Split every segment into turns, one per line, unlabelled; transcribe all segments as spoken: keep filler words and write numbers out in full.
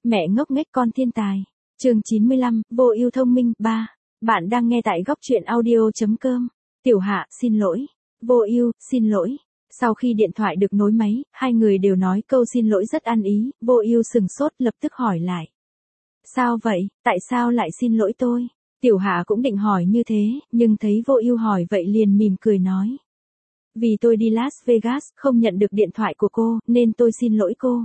Mẹ ngốc nghếch con thiên tài. Chương chín mươi lăm, vô ưu thông minh ba. Bạn đang nghe tại góc truyện audio.com. Tiểu Hạ, xin lỗi. Vô ưu, xin lỗi. Sau khi điện thoại được nối máy, hai người đều nói câu xin lỗi rất ăn ý, Vô ưu sừng sốt lập tức hỏi lại. Sao vậy, tại sao lại xin lỗi tôi? Tiểu Hạ cũng định hỏi như thế, nhưng thấy Vô ưu hỏi vậy liền mỉm cười nói. Vì tôi đi Las Vegas, không nhận được điện thoại của cô, nên tôi xin lỗi cô.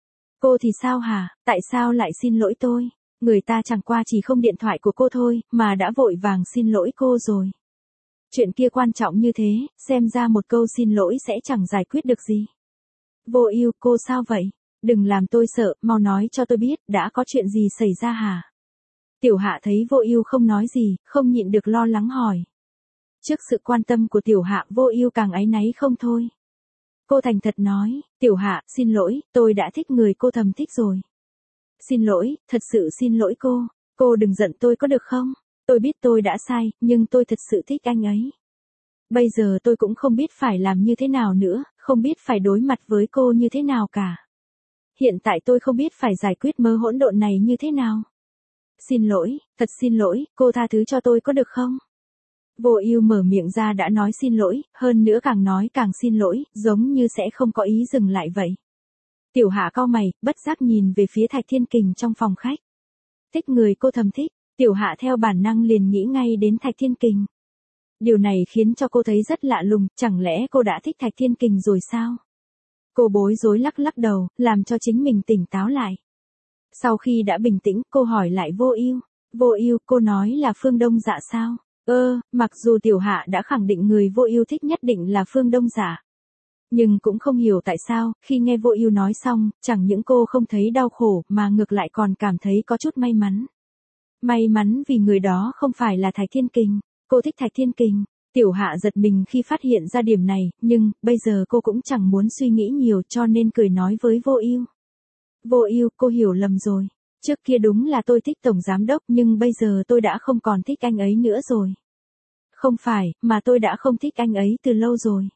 Cô thì sao hả, tại sao lại xin lỗi tôi? Người ta chẳng qua chỉ không điện thoại của cô thôi, mà đã vội vàng xin lỗi cô rồi. Chuyện kia quan trọng như thế, xem ra một câu xin lỗi sẽ chẳng giải quyết được gì. Vô ưu, cô sao vậy? Đừng làm tôi sợ, mau nói cho tôi biết, đã có chuyện gì xảy ra hả? Tiểu Hạ thấy Vô ưu không nói gì, không nhịn được lo lắng hỏi. Trước sự quan tâm của Tiểu Hạ, Vô ưu càng áy náy không thôi. Cô thành thật nói, Tiểu Hạ, xin lỗi, tôi đã thích người cô thầm thích rồi. Xin lỗi, thật sự xin lỗi cô, cô đừng giận tôi có được không? Tôi biết tôi đã sai, nhưng tôi thật sự thích anh ấy. Bây giờ tôi cũng không biết phải làm như thế nào nữa, không biết phải đối mặt với cô như thế nào cả. Hiện tại tôi không biết phải giải quyết mớ hỗn độn này như thế nào. Xin lỗi, thật xin lỗi, cô tha thứ cho tôi có được không? Vô ưu mở miệng ra đã nói xin lỗi, hơn nữa càng nói càng xin lỗi, giống như sẽ không có ý dừng lại vậy. Tiểu Hạ cau mày, bất giác nhìn về phía Thạch Thiên Kình trong phòng khách. Thích người cô thầm thích, Tiểu Hạ theo bản năng liền nghĩ ngay đến Thạch Thiên Kình. Điều này khiến cho cô thấy rất lạ lùng, chẳng lẽ cô đã thích Thạch Thiên Kình rồi sao? Cô bối rối lắc lắc đầu, làm cho chính mình tỉnh táo lại. Sau khi đã bình tĩnh, cô hỏi lại Vô ưu. Vô ưu, cô nói là Phương Đông Dạ sao? Ơ, mặc dù Tiểu Hạ đã khẳng định người Vô ưu thích nhất định là Phương Đông Dạ. Nhưng cũng không hiểu tại sao, khi nghe Vô ưu nói xong, chẳng những cô không thấy đau khổ, mà ngược lại còn cảm thấy có chút may mắn. May mắn vì người đó không phải là Thạch Thiên Kình. Cô thích Thạch Thiên Kình. Tiểu Hạ giật mình khi phát hiện ra điểm này, nhưng, bây giờ cô cũng chẳng muốn suy nghĩ nhiều cho nên cười nói với Vô ưu. Vô ưu, cô hiểu lầm rồi. Trước kia đúng là tôi thích Tổng Giám Đốc nhưng bây giờ tôi đã không còn thích anh ấy nữa rồi. Không phải, mà tôi đã không thích anh ấy từ lâu rồi.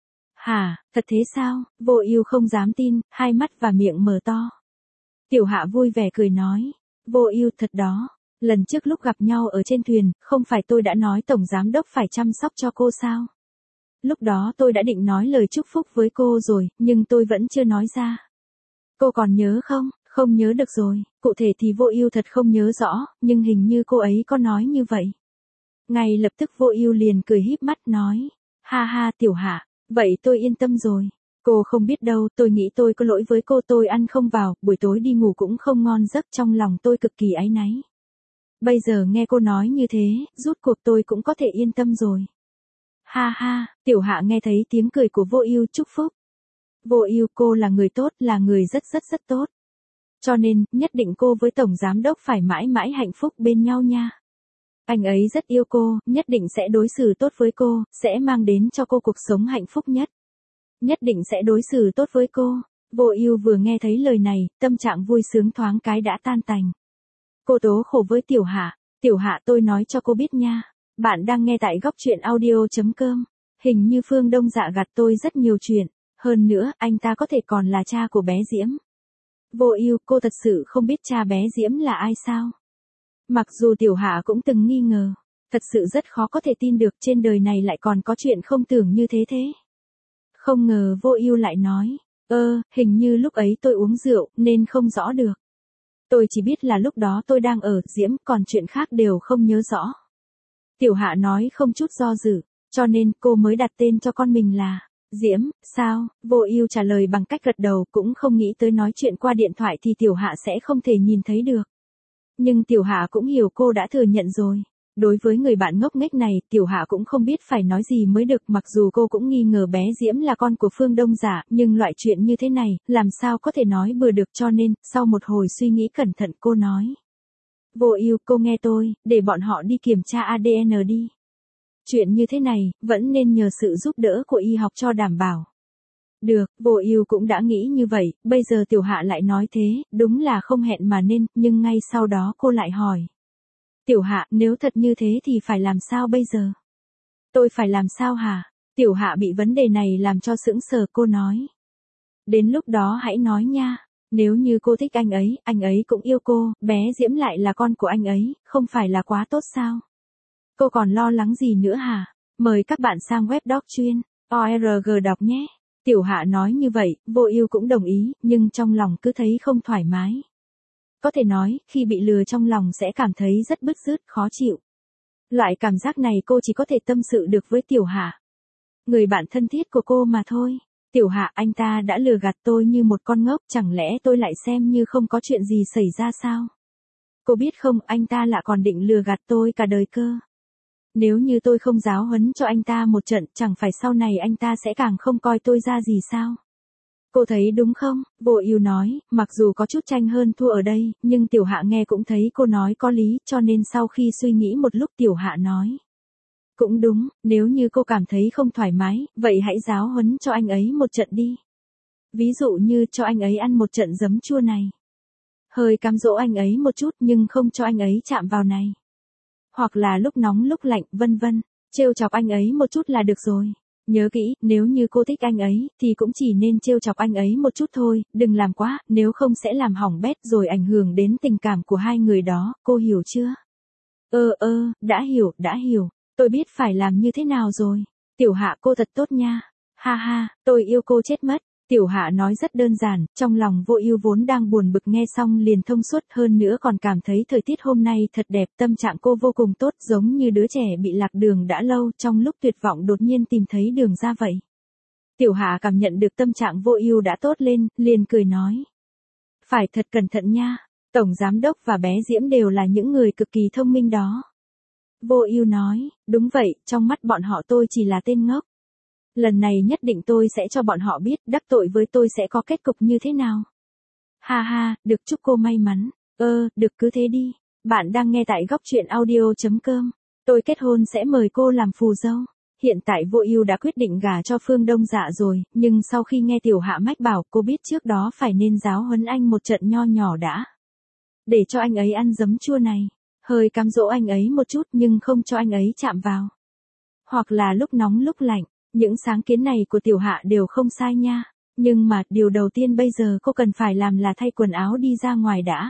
Hả, thật thế sao? Vô ưu không dám tin, hai mắt và miệng mở to. Tiểu Hạ vui vẻ cười nói. Vô ưu, thật đó. Lần trước lúc gặp nhau ở trên thuyền, không phải tôi đã nói Tổng Giám Đốc phải chăm sóc cho cô sao? Lúc đó tôi đã định nói lời chúc phúc với cô rồi, nhưng tôi vẫn chưa nói ra. Cô còn nhớ không? Không nhớ được rồi, cụ thể thì Vô ưu thật không nhớ rõ, nhưng hình như cô ấy có nói như vậy. Ngay lập tức Vô ưu liền cười híp mắt nói. Ha ha Tiểu Hạ, vậy tôi yên tâm rồi. Cô không biết đâu, tôi nghĩ tôi có lỗi với cô, tôi ăn không vào, buổi tối đi ngủ cũng không ngon giấc, trong lòng tôi cực kỳ áy náy. Bây giờ nghe cô nói như thế, rút cuộc tôi cũng có thể yên tâm rồi. Ha ha, Tiểu Hạ nghe thấy tiếng cười của Vô ưu chúc phúc. Vô ưu, cô là người tốt, là người rất rất rất tốt. Cho nên, nhất định cô với Tổng Giám Đốc phải mãi mãi hạnh phúc bên nhau nha. Anh ấy rất yêu cô, nhất định sẽ đối xử tốt với cô, sẽ mang đến cho cô cuộc sống hạnh phúc nhất. Nhất định sẽ đối xử tốt với cô. Vô ưu vừa nghe thấy lời này, tâm trạng vui sướng thoáng cái đã tan tành. Cô tố khổ với Tiểu Hạ. Tiểu Hạ, tôi nói cho cô biết nha. Bạn đang nghe tại góc truyện audio.com. Hình như Phương Đông Dạ gạt tôi rất nhiều chuyện. Hơn nữa, anh ta có thể còn là cha của bé Diễm. Vô ưu, cô thật sự không biết cha bé Diễm là ai sao? Mặc dù Tiểu Hạ cũng từng nghi ngờ. Thật sự rất khó có thể tin được trên đời này lại còn có chuyện không tưởng như thế thế. Không ngờ Vô ưu lại nói. Ơ, hình như lúc ấy tôi uống rượu, nên không rõ được. Tôi chỉ biết là lúc đó tôi đang ở Diễm, còn chuyện khác đều không nhớ rõ. Tiểu Hạ nói không chút do dự, cho nên cô mới đặt tên cho con mình là Diễm, sao? Vô ưu trả lời bằng cách gật đầu, cũng không nghĩ tới nói chuyện qua điện thoại thì Tiểu Hạ sẽ không thể nhìn thấy được. Nhưng Tiểu Hạ cũng hiểu cô đã thừa nhận rồi. Đối với người bạn ngốc nghếch này, Tiểu Hạ cũng không biết phải nói gì mới được, mặc dù cô cũng nghi ngờ bé Diễm là con của Phương Đông Dạ, nhưng loại chuyện như thế này, làm sao có thể nói bừa được, cho nên, sau một hồi suy nghĩ cẩn thận cô nói. Vô ưu, cô nghe tôi, để bọn họ đi kiểm tra a đê en đi. Chuyện như thế này, vẫn nên nhờ sự giúp đỡ của y học cho đảm bảo. Được, Vô ưu cũng đã nghĩ như vậy, bây giờ Tiểu Hạ lại nói thế, đúng là không hẹn mà nên, nhưng ngay sau đó cô lại hỏi. Tiểu Hạ, nếu thật như thế thì phải làm sao bây giờ? Tôi phải làm sao hả? Tiểu Hạ bị vấn đề này làm cho sững sờ, cô nói. Đến lúc đó hãy nói nha. Nếu như cô thích anh ấy, anh ấy cũng yêu cô, bé Diễm lại là con của anh ấy, không phải là quá tốt sao? Cô còn lo lắng gì nữa hả? Mời các bạn sang web doc chuyên o rờ giê đọc nhé. Tiểu Hạ nói như vậy, Vô Ưu cũng đồng ý, nhưng trong lòng cứ thấy không thoải mái. Có thể nói, khi bị lừa trong lòng sẽ cảm thấy rất bứt rứt, khó chịu. Loại cảm giác này cô chỉ có thể tâm sự được với Tiểu Hạ. Người bạn thân thiết của cô mà thôi. Tiểu Hạ, anh ta đã lừa gạt tôi như một con ngốc, chẳng lẽ tôi lại xem như không có chuyện gì xảy ra sao? Cô biết không, anh ta lại còn định lừa gạt tôi cả đời cơ. Nếu như tôi không giáo huấn cho anh ta một trận, chẳng phải sau này anh ta sẽ càng không coi tôi ra gì sao? Cô thấy đúng không? Vô Ưu nói, mặc dù có chút tranh hơn thua ở đây, nhưng Tiểu Hạ nghe cũng thấy cô nói có lý, cho nên sau khi suy nghĩ một lúc Tiểu Hạ nói. Cũng đúng, nếu như cô cảm thấy không thoải mái, vậy hãy giáo huấn cho anh ấy một trận đi. Ví dụ như cho anh ấy ăn một trận giấm chua này. Hơi cám dỗ anh ấy một chút nhưng không cho anh ấy chạm vào này. Hoặc là lúc nóng lúc lạnh, vân vân, trêu chọc anh ấy một chút là được rồi. Nhớ kỹ, nếu như cô thích anh ấy, thì cũng chỉ nên trêu chọc anh ấy một chút thôi, đừng làm quá, nếu không sẽ làm hỏng bét rồi ảnh hưởng đến tình cảm của hai người đó, cô hiểu chưa? Ơ ơ, đã hiểu, đã hiểu, tôi biết phải làm như thế nào rồi. Tiểu Hạ cô thật tốt nha. Ha ha, tôi yêu cô chết mất. Tiểu Hạ nói rất đơn giản, trong lòng Vô Ưu vốn đang buồn bực nghe xong liền thông suốt, hơn nữa còn cảm thấy thời tiết hôm nay thật đẹp, tâm trạng cô vô cùng tốt, giống như đứa trẻ bị lạc đường đã lâu, trong lúc tuyệt vọng đột nhiên tìm thấy đường ra vậy. Tiểu Hạ cảm nhận được tâm trạng Vô Ưu đã tốt lên, liền cười nói: "Phải thật cẩn thận nha, tổng giám đốc và bé Diễm đều là những người cực kỳ thông minh đó." Vô Ưu nói: "Đúng vậy, trong mắt bọn họ tôi chỉ là tên ngốc. Lần này nhất định tôi sẽ cho bọn họ biết đắc tội với tôi sẽ có kết cục như thế nào." Ha ha, được, chúc cô may mắn. Ơ, được, cứ thế đi. Bạn đang nghe tại góc truyện audio chấm com. Tôi kết hôn sẽ mời cô làm phù dâu. Hiện tại Vô Ưu đã quyết định gả cho Phương Đông Dạ rồi, nhưng sau khi nghe Tiểu Hạ mách bảo, cô biết trước đó phải nên giáo huấn anh một trận nho nhỏ đã. Để cho anh ấy ăn giấm chua này, hơi cám dỗ anh ấy một chút nhưng không cho anh ấy chạm vào. Hoặc là lúc nóng lúc lạnh. Những sáng kiến này của Tiểu Hạ đều không sai nha. Nhưng mà, điều đầu tiên bây giờ cô cần phải làm là thay quần áo đi ra ngoài đã.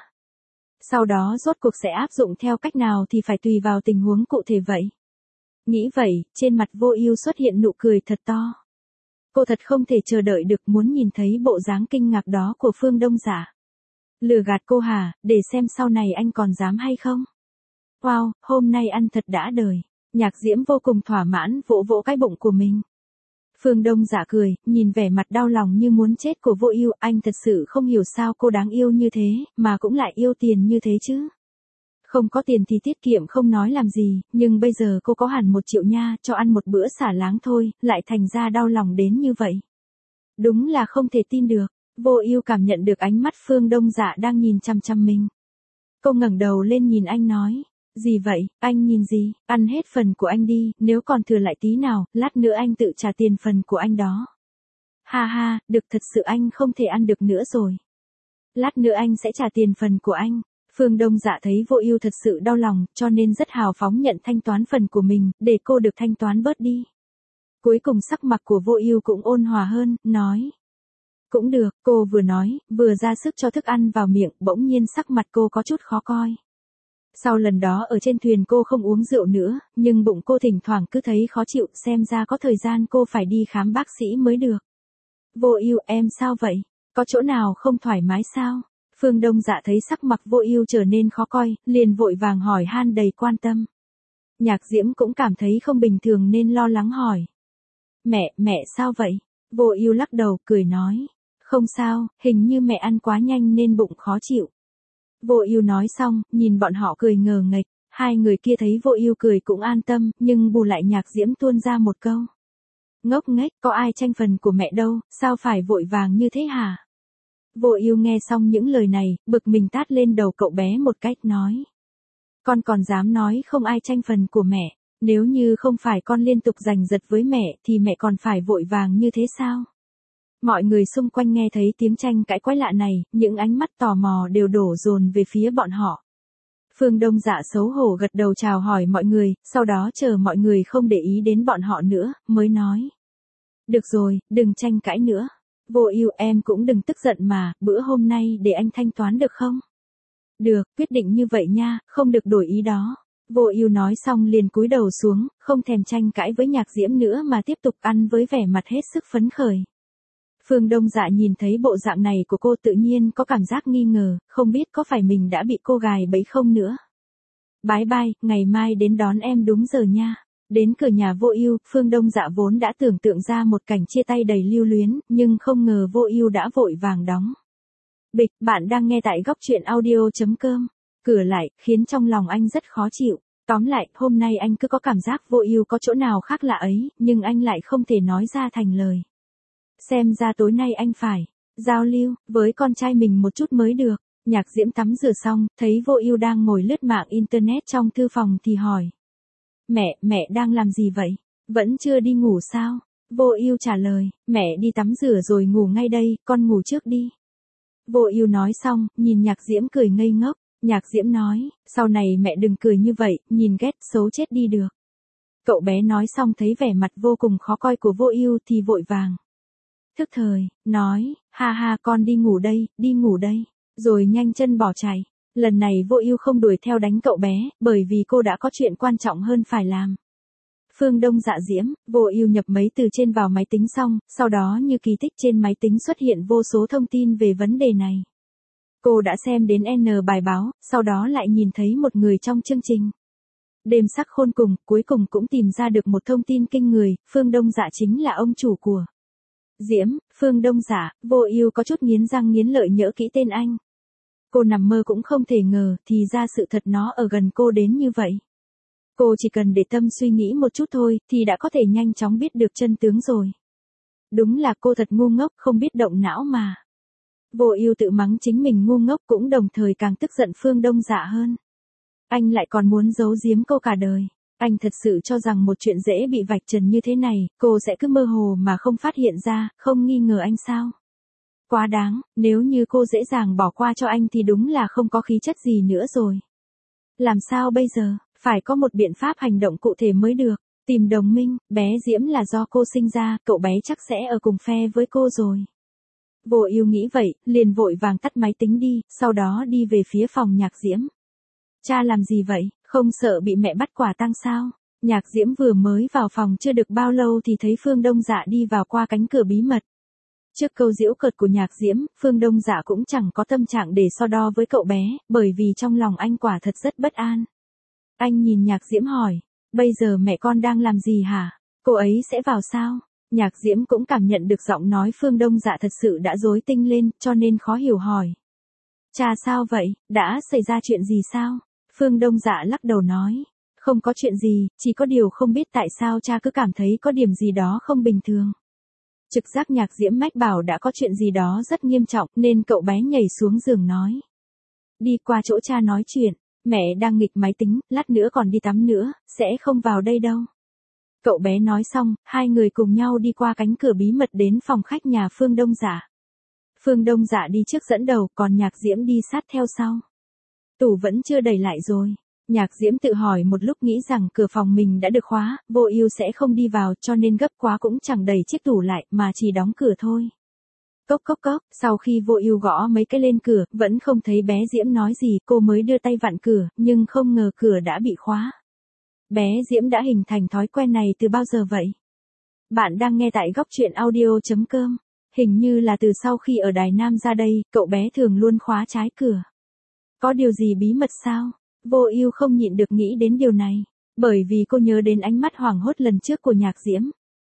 Sau đó rốt cuộc sẽ áp dụng theo cách nào thì phải tùy vào tình huống cụ thể vậy. Nghĩ vậy, trên mặt Vô Ưu xuất hiện nụ cười thật to. Cô thật không thể chờ đợi được muốn nhìn thấy bộ dáng kinh ngạc đó của Phương Đông Dạ. Lừa gạt cô hả, để xem sau này anh còn dám hay không? Wow, hôm nay ăn thật đã đời. Nhạc Diễm vô cùng thỏa mãn vỗ vỗ cái bụng của mình. Phương Đông Dạ cười, nhìn vẻ mặt đau lòng như muốn chết của Vô Ưu, anh thật sự không hiểu sao cô đáng yêu như thế, mà cũng lại yêu tiền như thế chứ. Không có tiền thì tiết kiệm không nói làm gì, nhưng bây giờ cô có hẳn một triệu nha, cho ăn một bữa xả láng thôi, lại thành ra đau lòng đến như vậy. Đúng là không thể tin được. Vô Ưu cảm nhận được ánh mắt Phương Đông Dạ đang nhìn chằm chằm mình. Cô ngẩng đầu lên nhìn anh nói: "Gì vậy, anh nhìn gì, ăn hết phần của anh đi, nếu còn thừa lại tí nào, lát nữa anh tự trả tiền phần của anh đó." Ha ha, được, thật sự anh không thể ăn được nữa rồi. Lát nữa anh sẽ trả tiền phần của anh. Phương Đông Dạ thấy Vô Ưu thật sự đau lòng, cho nên rất hào phóng nhận thanh toán phần của mình, để cô được thanh toán bớt đi. Cuối cùng sắc mặt của Vô Ưu cũng ôn hòa hơn, nói: "Cũng được." Cô vừa nói, vừa ra sức cho thức ăn vào miệng, bỗng nhiên sắc mặt cô có chút khó coi. Sau lần đó ở trên thuyền cô không uống rượu nữa, nhưng bụng cô thỉnh thoảng cứ thấy khó chịu, xem ra có thời gian cô phải đi khám bác sĩ mới được. Vô Ưu, em sao vậy? Có chỗ nào không thoải mái sao? Phương Đông Dạ thấy sắc mặt Vô Ưu trở nên khó coi, liền vội vàng hỏi han đầy quan tâm. Nhạc Diễm cũng cảm thấy không bình thường nên lo lắng hỏi: "Mẹ, mẹ sao vậy?" Vô Ưu lắc đầu, cười nói: "Không sao, hình như mẹ ăn quá nhanh nên bụng khó chịu." Vô Ưu nói xong, nhìn bọn họ cười ngờ nghệch, hai người kia thấy Vô Ưu cười cũng an tâm, nhưng bù lại Nhạc Diễm tuôn ra một câu: "Ngốc nghếch, có ai tranh phần của mẹ đâu, sao phải vội vàng như thế hả?" Vô Ưu nghe xong những lời này, bực mình tát lên đầu cậu bé một cách nói: "Con còn dám nói không ai tranh phần của mẹ, nếu như không phải con liên tục giành giật với mẹ thì mẹ còn phải vội vàng như thế sao?" Mọi người xung quanh nghe thấy tiếng tranh cãi quái lạ này, những ánh mắt tò mò đều đổ dồn về phía bọn họ. Phương Đông Dạ xấu hổ gật đầu chào hỏi mọi người, sau đó chờ mọi người không để ý đến bọn họ nữa, mới nói: "Được rồi, đừng tranh cãi nữa. Vô Ưu, em cũng đừng tức giận mà, bữa hôm nay để anh thanh toán được không? Được, quyết định như vậy nha, không được đổi ý đó. Vô Ưu nói xong liền cúi đầu xuống, không thèm tranh cãi với Nhạc Diễm nữa mà tiếp tục ăn với vẻ mặt hết sức phấn khởi. Phương Đông Dạ nhìn thấy bộ dạng này của cô tự nhiên có cảm giác nghi ngờ, không biết có phải mình đã bị cô gài bẫy không nữa. Bye bye, ngày mai đến đón em đúng giờ nha. Đến cửa nhà Vô Ưu, Phương Đông Dạ vốn đã tưởng tượng ra một cảnh chia tay đầy lưu luyến, nhưng không ngờ Vô Ưu đã vội vàng đóng. Bịch, bạn đang nghe tại góc truyện audio chấm com. Cửa lại, khiến trong lòng anh rất khó chịu. Tóm lại, hôm nay anh cứ có cảm giác Vô Ưu có chỗ nào khác lạ ấy, nhưng anh lại không thể nói ra thành lời. Xem ra tối nay anh phải giao lưu với con trai mình một chút mới được. Nhạc Diễm tắm rửa xong, thấy Vô Ưu đang ngồi lướt mạng internet trong thư phòng thì hỏi. Mẹ, mẹ đang làm gì vậy? Vẫn chưa đi ngủ sao? Vô Ưu trả lời, mẹ đi tắm rửa rồi ngủ ngay đây, con ngủ trước đi. Vô Ưu nói xong, nhìn Nhạc Diễm cười ngây ngốc. Nhạc Diễm nói, sau này mẹ đừng cười như vậy, nhìn ghét xấu chết đi được. Cậu bé nói xong thấy vẻ mặt vô cùng khó coi của Vô Ưu thì vội vàng. Thức thời, nói, ha ha con đi ngủ đây, đi ngủ đây, rồi nhanh chân bỏ chạy. Lần này Vô Ưu không đuổi theo đánh cậu bé, bởi vì cô đã có chuyện quan trọng hơn phải làm. Phương Đông Dạ Diễm, Vô Ưu nhập mấy từ trên vào máy tính xong, sau đó như kỳ tích trên máy tính xuất hiện vô số thông tin về vấn đề này. Cô đã xem đến N bài báo, sau đó lại nhìn thấy một người trong chương trình. Đêm sắc khôn cùng, cuối cùng cũng tìm ra được một thông tin kinh người, Phương Đông Dạ chính là ông chủ của Diễm, Phương Đông Dạ. Vô Ưu có chút nghiến răng nghiến lợi nhớ kỹ tên anh. Cô nằm mơ cũng không thể ngờ, thì ra sự thật nó ở gần cô đến như vậy. Cô chỉ cần để tâm suy nghĩ một chút thôi, thì đã có thể nhanh chóng biết được chân tướng rồi. Đúng là cô thật ngu ngốc, không biết động não mà. Vô Ưu tự mắng chính mình ngu ngốc cũng đồng thời càng tức giận Phương Đông Dạ hơn. Anh lại còn muốn giấu giếm cô cả đời. Anh thật sự cho rằng một chuyện dễ bị vạch trần như thế này, cô sẽ cứ mơ hồ mà không phát hiện ra, không nghi ngờ anh sao? Quá đáng, nếu như cô dễ dàng bỏ qua cho anh thì đúng là không có khí chất gì nữa rồi. Làm sao bây giờ, phải có một biện pháp hành động cụ thể mới được. Tìm đồng minh, bé Diễm là do cô sinh ra, cậu bé chắc sẽ ở cùng phe với cô rồi. Vô Ưu nghĩ vậy, liền vội vàng tắt máy tính đi, sau đó đi về phía phòng Nhạc Diễm. Cha làm gì vậy, không sợ bị mẹ bắt quả tang sao? Nhạc Diễm vừa mới vào phòng chưa được bao lâu thì thấy Phương Đông Dạ đi vào qua cánh cửa bí mật. Trước câu giễu cợt của Nhạc Diễm, Phương Đông Dạ cũng chẳng có tâm trạng để so đo với cậu bé, bởi vì trong lòng anh quả thật rất bất an. Anh nhìn Nhạc Diễm hỏi, bây giờ mẹ con đang làm gì hả? Cô ấy sẽ vào sao? Nhạc Diễm cũng cảm nhận được giọng nói Phương Đông Dạ thật sự đã rối tinh lên, cho nên khó hiểu hỏi. Cha sao vậy, đã xảy ra chuyện gì sao? Phương Đông Dạ lắc đầu nói, không có chuyện gì, chỉ có điều không biết tại sao cha cứ cảm thấy có điểm gì đó không bình thường. Trực giác Nhạc Diễm mách bảo đã có chuyện gì đó rất nghiêm trọng nên cậu bé nhảy xuống giường nói. Đi qua chỗ cha nói chuyện, mẹ đang nghịch máy tính, lát nữa còn đi tắm nữa, sẽ không vào đây đâu. Cậu bé nói xong, hai người cùng nhau đi qua cánh cửa bí mật đến phòng khách nhà Phương Đông Dạ. Phương Đông Dạ đi trước dẫn đầu, còn Nhạc Diễm đi sát theo sau. Tủ vẫn chưa đẩy lại rồi. Nhạc Diễm tự hỏi một lúc nghĩ rằng cửa phòng mình đã được khóa, Vô Ưu sẽ không đi vào cho nên gấp quá cũng chẳng đẩy chiếc tủ lại mà chỉ đóng cửa thôi. Cốc cốc cốc, sau khi Vô Ưu gõ mấy cái lên cửa, vẫn không thấy bé Diễm nói gì, cô mới đưa tay vặn cửa, nhưng không ngờ cửa đã bị khóa. Bé Diễm đã hình thành thói quen này từ bao giờ vậy? Bạn đang nghe tại góc truyện audio chấm com. Hình như là từ sau khi ở Đài Nam ra đây, cậu bé thường luôn khóa trái cửa. Có điều gì bí mật sao? Vô Ưu không nhịn được nghĩ đến điều này, bởi vì cô nhớ đến ánh mắt hoảng hốt lần trước của Nhạc Diễm.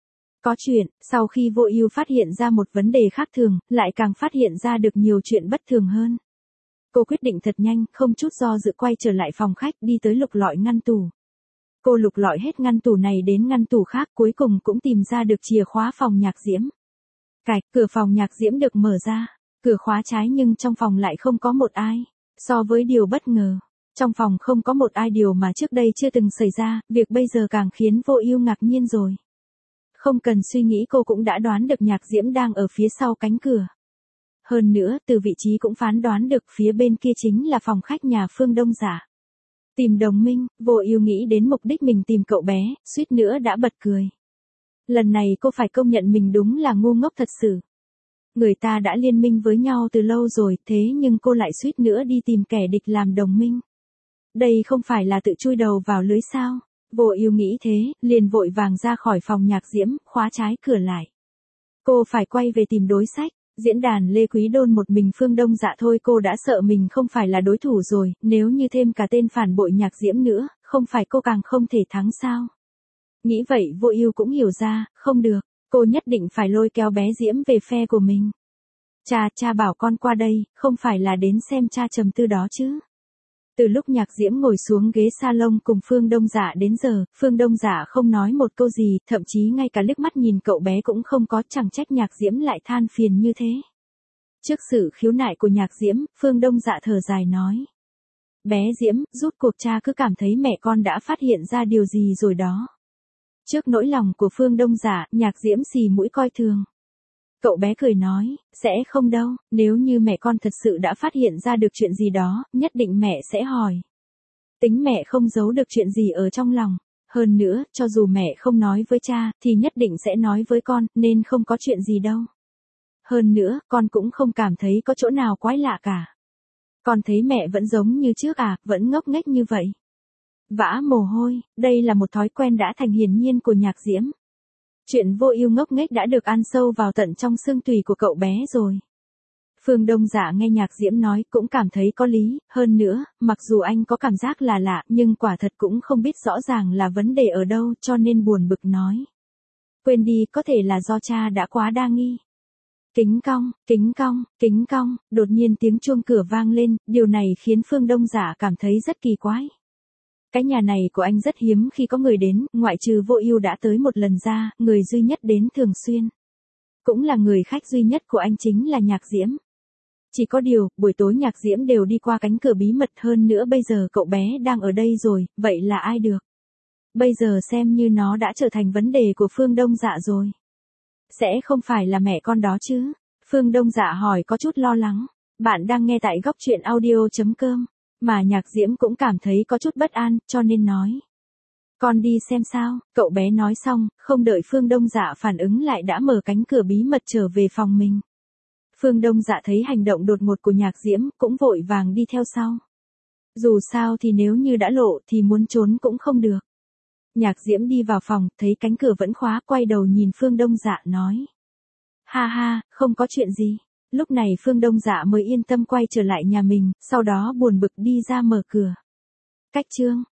Có chuyện, sau khi Vô Ưu phát hiện ra một vấn đề khác thường, lại càng phát hiện ra được nhiều chuyện bất thường hơn. Cô quyết định thật nhanh, không chút do dự quay trở lại phòng khách đi tới lục lọi ngăn tủ. Cô lục lọi hết ngăn tủ này đến ngăn tủ khác cuối cùng cũng tìm ra được chìa khóa phòng Nhạc Diễm. Cạch, cửa phòng Nhạc Diễm được mở ra, cửa khóa trái nhưng trong phòng lại không có một ai. So với điều bất ngờ, trong phòng không có một ai điều mà trước đây chưa từng xảy ra, việc bây giờ càng khiến Vô Ưu ngạc nhiên rồi. Không cần suy nghĩ cô cũng đã đoán được Nhạc Diễm đang ở phía sau cánh cửa. Hơn nữa, từ vị trí cũng phán đoán được phía bên kia chính là phòng khách nhà Phương Đông Dạ. Tìm đồng minh, Vô Ưu nghĩ đến mục đích mình tìm cậu bé, suýt nữa đã bật cười. Lần này cô phải công nhận mình đúng là ngu ngốc thật sự. Người ta đã liên minh với nhau từ lâu rồi, thế nhưng cô lại suýt nữa đi tìm kẻ địch làm đồng minh. Đây không phải là tự chui đầu vào lưới sao? Vô Ưu nghĩ thế, liền vội vàng ra khỏi phòng Nhạc Diễm, khóa trái cửa lại. Cô phải quay về tìm đối sách. Diễn đàn Lê Quý Đôn một mình Phương Đông Dạ thôi cô đã sợ mình không phải là đối thủ rồi, nếu như thêm cả tên phản bội Nhạc Diễm nữa, không phải cô càng không thể thắng sao? Nghĩ vậy Vô Ưu cũng hiểu ra, không được, cô nhất định phải lôi kéo bé Diễm về phe của mình. Cha, cha bảo con qua đây, không phải là đến xem cha trầm tư đó chứ? Từ lúc Nhạc Diễm ngồi xuống ghế salon cùng Phương Đông Dạ đến giờ, Phương Đông Dạ không nói một câu gì, thậm chí ngay cả liếc mắt nhìn cậu bé cũng không có, chẳng trách Nhạc Diễm lại than phiền như thế. Trước sự khiếu nại của Nhạc Diễm, Phương Đông Dạ thở dài nói. Bé Diễm, rút cuộc cha cứ cảm thấy mẹ con đã phát hiện ra điều gì rồi đó. Trước nỗi lòng của Phương Đông Dạ, Nhạc Diễm xì mũi coi thường. Cậu bé cười nói, sẽ không đâu, nếu như mẹ con thật sự đã phát hiện ra được chuyện gì đó, nhất định mẹ sẽ hỏi. Tính mẹ không giấu được chuyện gì ở trong lòng. Hơn nữa, cho dù mẹ không nói với cha, thì nhất định sẽ nói với con, nên không có chuyện gì đâu. Hơn nữa, con cũng không cảm thấy có chỗ nào quái lạ cả. Con thấy mẹ vẫn giống như trước à, vẫn ngốc nghếch như vậy. Vã mồ hôi, đây là một thói quen đã thành hiển nhiên của Nhạc Diễm. Chuyện Vô Ưu ngốc nghếch đã được ăn sâu vào tận trong xương tủy của cậu bé rồi. Phương Đông Dạ nghe Nhạc Diễm nói cũng cảm thấy có lý, hơn nữa, mặc dù anh có cảm giác là lạ, nhưng quả thật cũng không biết rõ ràng là vấn đề ở đâu, cho nên buồn bực nói. Quên đi, có thể là do cha đã quá đa nghi. Kính cong, kính cong, kính cong, đột nhiên tiếng chuông cửa vang lên, điều này khiến Phương Đông Dạ cảm thấy rất kỳ quái. Cái nhà này của anh rất hiếm khi có người đến, ngoại trừ Vô Ưu đã tới một lần ra, người duy nhất đến thường xuyên. Cũng là người khách duy nhất của anh chính là Nhạc Diễm. Chỉ có điều, buổi tối Nhạc Diễm đều đi qua cánh cửa bí mật, hơn nữa bây giờ cậu bé đang ở đây rồi, vậy là ai được? Bây giờ xem như nó đã trở thành vấn đề của Phương Đông Dạ rồi. Sẽ không phải là mẹ con đó chứ? Phương Đông Dạ hỏi có chút lo lắng. Bạn đang nghe tại góc truyện audio chấm com. Mà Nhạc Diễm cũng cảm thấy có chút bất an, cho nên nói. Con đi xem sao, cậu bé nói xong, không đợi Phương Đông Dạ phản ứng lại đã mở cánh cửa bí mật trở về phòng mình. Phương Đông Dạ thấy hành động đột ngột của Nhạc Diễm, cũng vội vàng đi theo sau. Dù sao thì nếu như đã lộ thì muốn trốn cũng không được. Nhạc Diễm đi vào phòng, thấy cánh cửa vẫn khóa, quay đầu nhìn Phương Đông Dạ nói. Ha ha, không có chuyện gì. Lúc này Phương Đông Dạ mới yên tâm quay trở lại nhà mình, sau đó buồn bực đi ra mở cửa. Cách chương